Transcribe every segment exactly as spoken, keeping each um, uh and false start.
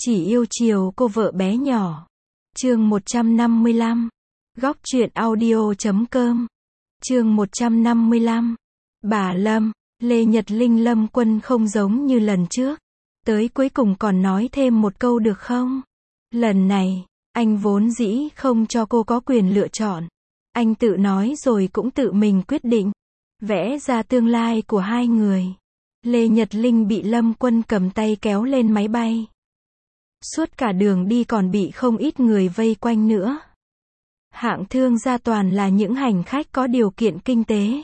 Chỉ yêu chiều cô vợ bé nhỏ. Chương một trăm năm mươi lăm. Góc truyện audio chấm com. Chương một trăm năm mươi lăm. Bà Lâm, Lê Nhật Linh Lâm Quân không giống như lần trước. Tới cuối cùng còn nói thêm một câu được không? Lần này, anh vốn dĩ không cho cô có quyền lựa chọn. Anh tự nói rồi cũng tự mình quyết định. Vẽ ra tương lai của hai người. Lê Nhật Linh bị Lâm Quân cầm tay kéo lên máy bay. Suốt cả đường đi còn bị không ít người vây quanh nữa. Hạng thương gia toàn là những hành khách có điều kiện kinh tế.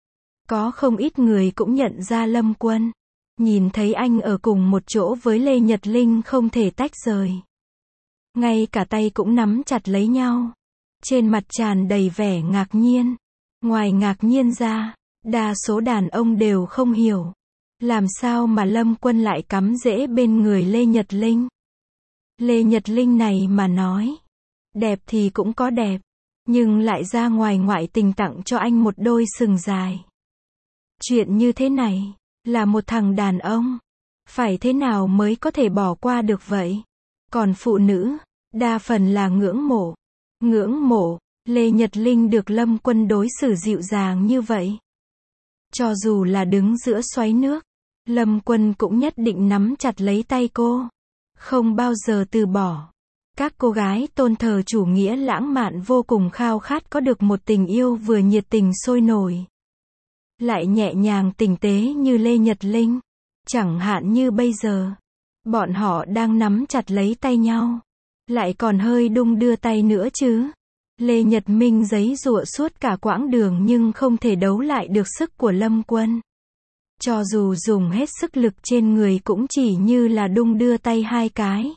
Có không ít người cũng nhận ra Lâm Quân. Nhìn thấy anh ở cùng một chỗ với Lê Nhật Linh không thể tách rời. Ngay cả tay cũng nắm chặt lấy nhau. Trên mặt tràn đầy vẻ ngạc nhiên. Ngoài ngạc nhiên ra, đa số đàn ông đều không hiểu. Làm sao mà Lâm Quân lại cắm rễ bên người Lê Nhật Linh? Lê Nhật Linh này mà nói. Đẹp thì cũng có đẹp. Nhưng lại ra ngoài ngoại tình tặng cho anh một đôi sừng dài. Chuyện như thế này, là một thằng đàn ông. Phải thế nào mới có thể bỏ qua được vậy? Còn phụ nữ, đa phần là ngưỡng mộ. Ngưỡng mộ, Lê Nhật Linh được Lâm Quân đối xử dịu dàng như vậy. Cho dù là đứng giữa xoáy nước, Lâm Quân cũng nhất định nắm chặt lấy tay cô. Không bao giờ từ bỏ. Các cô gái tôn thờ chủ nghĩa lãng mạn vô cùng khao khát có được một tình yêu vừa nhiệt tình sôi nổi, lại nhẹ nhàng tinh tế như Lê Nhật Linh. Chẳng hạn như bây giờ, bọn họ đang nắm chặt lấy tay nhau, lại còn hơi đung đưa tay nữa chứ. Lê Nhật Minh giãy giụa suốt cả quãng đường nhưng không thể đấu lại được sức của Lâm Quân. Cho dù dùng hết sức lực trên người cũng chỉ như là đung đưa tay hai cái.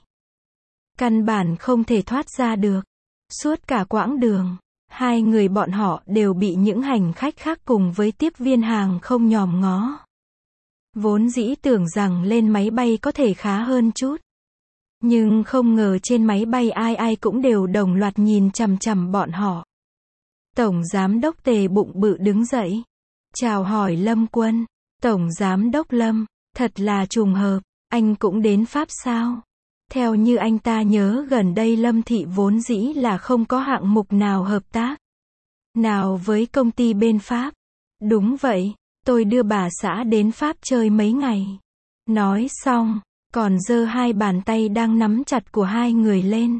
Căn bản không thể thoát ra được. Suốt cả quãng đường, hai người bọn họ đều bị những hành khách khác cùng với tiếp viên hàng không nhòm ngó. Vốn dĩ tưởng rằng lên máy bay có thể khá hơn chút. Nhưng không ngờ trên máy bay ai ai cũng đều đồng loạt nhìn chằm chằm bọn họ. Tổng Giám đốc Tề bụng bự đứng dậy. Chào hỏi Lâm Quân. Tổng Giám đốc Lâm, thật là trùng hợp, anh cũng đến Pháp sao? Theo như anh ta nhớ gần đây Lâm Thị vốn dĩ là không có hạng mục nào hợp tác nào với công ty bên Pháp. Đúng vậy, tôi đưa bà xã đến Pháp chơi mấy ngày. Nói xong, còn giơ hai bàn tay đang nắm chặt của hai người lên.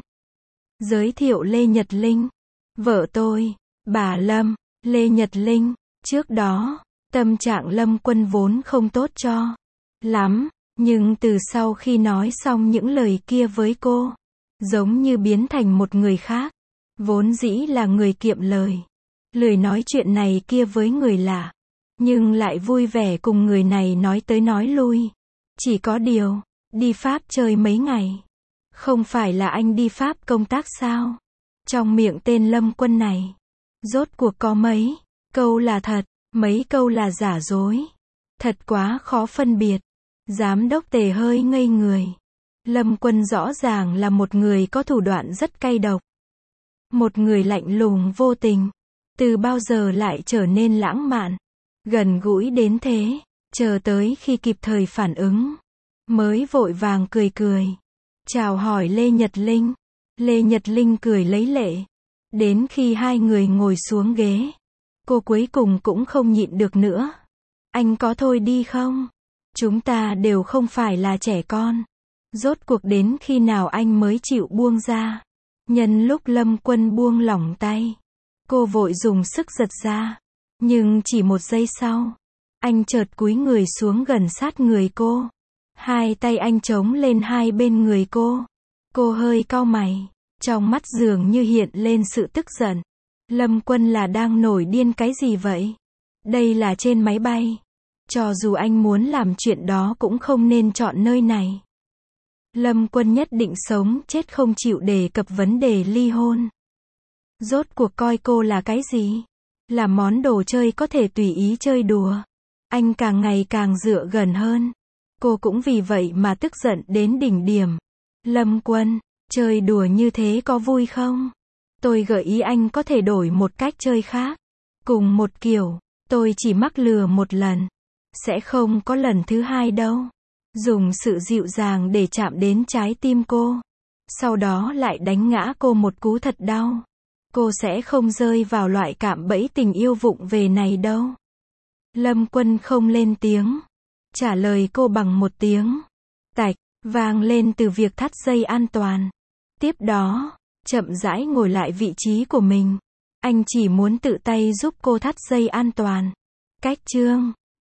Giới thiệu Lê Nhật Linh, vợ tôi, bà Lâm, Lê Nhật Linh. Trước đó, tâm trạng Lâm Quân vốn không tốt cho lắm, nhưng từ sau khi nói xong những lời kia với cô, giống như biến thành một người khác. Vốn dĩ là người kiệm lời, lười nói chuyện này kia với người lạ, nhưng lại vui vẻ cùng người này nói tới nói lui. Chỉ có điều, đi Pháp chơi mấy ngày. Không phải là anh đi Pháp công tác sao? Trong miệng tên Lâm Quân này, rốt cuộc có mấy câu là thật, mấy câu là giả dối. Thật quá khó phân biệt. Giám đốc Tề hơi ngây người. Lâm Quân rõ ràng là một người có thủ đoạn rất cay độc. Một người lạnh lùng vô tình. Từ bao giờ lại trở nên lãng mạn, gần gũi đến thế. Chờ tới khi kịp thời phản ứng, mới vội vàng cười cười. Chào hỏi Lê Nhật Linh. Lê Nhật Linh cười lấy lệ. Đến khi hai người ngồi xuống ghế, cô cuối cùng cũng không nhịn được nữa. Anh có thôi đi không? Chúng ta đều không phải là trẻ con. Rốt cuộc đến khi nào anh mới chịu buông ra? Nhân lúc Lâm Quân buông lỏng tay, cô vội dùng sức giật ra. Nhưng chỉ một giây sau, anh chợt cúi người xuống gần sát người cô. Hai tay anh chống lên hai bên người cô. Cô hơi cau mày, trong mắt dường như hiện lên sự tức giận. Lâm Quân là đang nổi điên cái gì vậy? Đây là trên máy bay. Cho dù anh muốn làm chuyện đó cũng không nên chọn nơi này. Lâm Quân nhất định sống chết không chịu đề cập vấn đề ly hôn. Rốt cuộc coi cô là cái gì? Là món đồ chơi có thể tùy ý chơi đùa. Anh càng ngày càng dựa gần hơn. Cô cũng vì vậy mà tức giận đến đỉnh điểm. Lâm Quân, chơi đùa như thế có vui không? Tôi gợi ý anh có thể đổi một cách chơi khác. Cùng một kiểu, tôi chỉ mắc lừa một lần. Sẽ không có lần thứ hai đâu. dùng sự dịu dàng để chạm đến trái tim cô. Sau đó lại đánh ngã cô một cú thật đau. Cô sẽ không rơi vào loại cạm bẫy tình yêu vụng về này đâu. Lâm Quân không lên tiếng. Trả lời cô bằng một tiếng tạch, vang lên từ việc thắt dây an toàn. Tiếp đó, chậm rãi ngồi lại vị trí của mình. Anh chỉ muốn tự tay giúp cô thắt dây an toàn. Cách chương